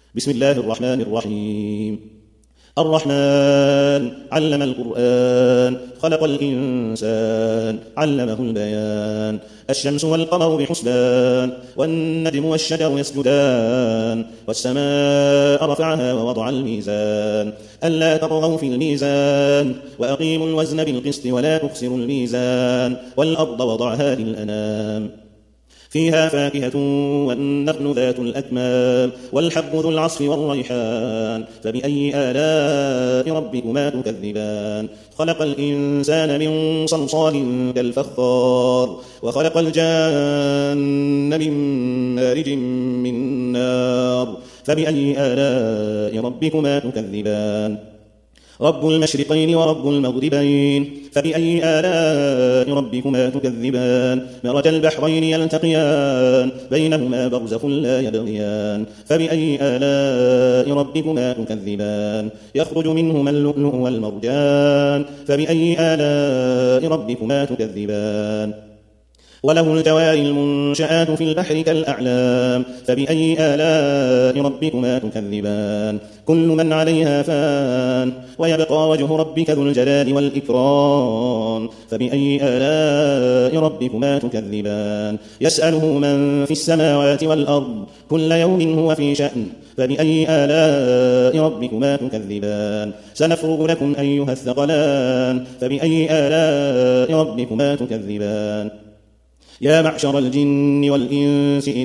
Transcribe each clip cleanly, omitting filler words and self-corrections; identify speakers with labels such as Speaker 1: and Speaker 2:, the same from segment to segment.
Speaker 1: بسم الله الرحمن الرحيم. الرحمن علم القرآن خلق الإنسان علمه البيان. الشمس والقمر بحسبان والنجم والشجر يسجدان والسماء رفعها ووضع الميزان ألا تطغوا في الميزان وأقيموا الوزن بالقسط ولا تخسروا الميزان والأرض وضعها للأنام فيها فاكهة والنخل ذات الأكمام والحب ذو العصف والريحان فبأي آلاء ربكما تكذبان. خلق الإنسان من صلصال كالفخار وخلق الجان من مارج من نار فبأي آلاء ربكما تكذبان. رب المشرقين ورب المغربين فبأي آلاء ربكما تكذبان. مرج البحرين يلتقيان بينهما برزخ لا يبغيان فبأي آلاء ربكما تكذبان. يخرج منهما اللؤلؤ والمرجان فبأي آلاء ربكما تكذبان. وله الجوار المنشآت في البحر كالأعلام فبأي آلاء ربكما تكذبان. كل من عليها فان ويبقى وجه ربك ذو الجلال والإكرام فبأي آلاء ربكما تكذبان. يسأله من في السماوات والأرض كل يوم هو في شأن فبأي آلاء ربكما تكذبان. سنفرغ لكم أيها الثقلان فبأي آلاء ربكما تكذبان. يا معشر الجن والإنس إن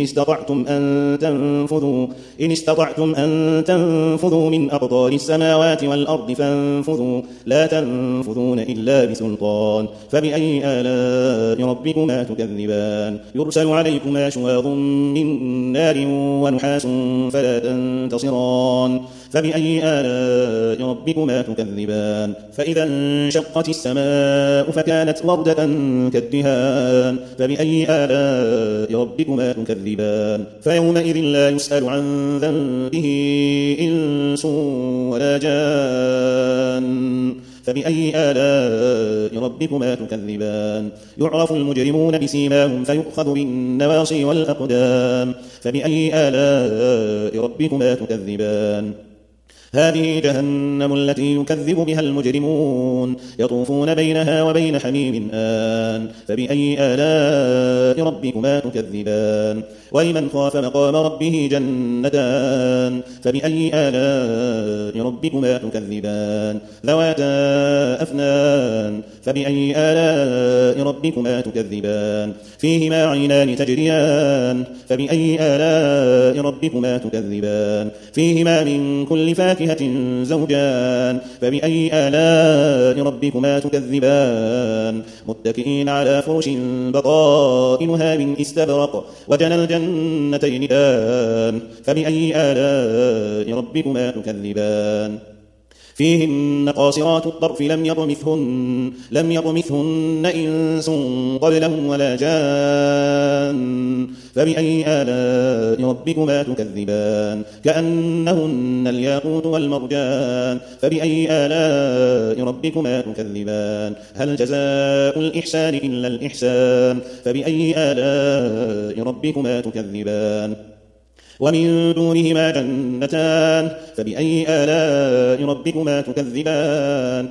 Speaker 1: استطعتم أن تنفذوا من أقطار السماوات والأرض فانفذوا لا تنفذون إلا بسلطان فبأي آلاء ربكما تكذبان. يرسل عليكما شواظ من نار ونحاس فلا تنتصران فبأي آلاء ربكما تكذبان. فإذا انشقت السماء فكانت وردة كالدهان فبأي آلاء ربكما تكذبان. فيومئذ لا يسأل عن ذنبه إنس ولا جان فبأي آلاء ربكما تكذبان. يعرف المجرمون بسيماهم فيؤخذ بالنواصي والأقدام فبأي آلاء ربكما تكذبان. هذه جهنم التي يكذب بها المجرمون يطوفون بينها وبين حميم آن فبأي آلاء ربكما تكذبان. ولمن خاف مقام ربه جنتان فبأي آلاء ربكما تكذبان. ذواتا أفنان فبأي آلاء ربكما تكذبان. فيهما عينان تجريان فبأي آلاء ربكما تكذبان. فيهما من كل فاكهة زوجان فبأي آلاء ربكما تكذبان. متكئين على فرش بطائنها من استبرق وجنى الجنتين دان فبأي آلاء ربكما تكذبان. فيهن قاصرات الطرف لم يطمثهن إنس قبلهم ولا جان فبأي آلاء ربكما تكذبان. كأنهن الياقوت والمرجان فبأي آلاء ربكما تكذبان. هل جزاء الإحسان إلا الإحسان فبأي آلاء ربكما تكذبان. ومن دونهما جنتان فبأي آلاء ربكما تكذبان.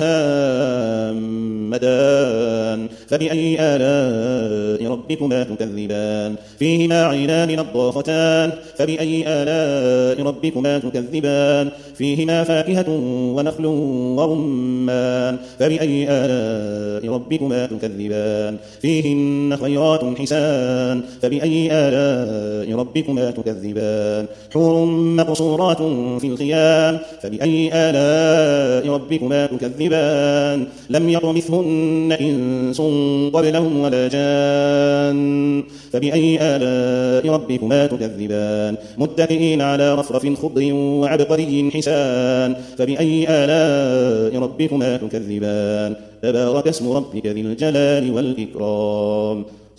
Speaker 1: مدهامتان فبأي آلاء ربكما تكذبان. فيهما عينان نضاختان فبأي آلاء ربكما تكذبان. فيهما فاكهة ونخل ورمان فبأي آلاء ربكما تكذبان. فيهن خيرات حسان فبأي آلاء ربكما تكذبان. حور مقصورات في الخيام فبأي آلاء ربكما تكذبان. لم يطمثهن إنس قبلهم ولا جان فبأي آلاء ربكما تكذبان. متكئين على رفرف خضر وعبقري حسان فبأي آلاء ربكما تكذبان. تبارك اسم ربك ذي الجلال والإكرام.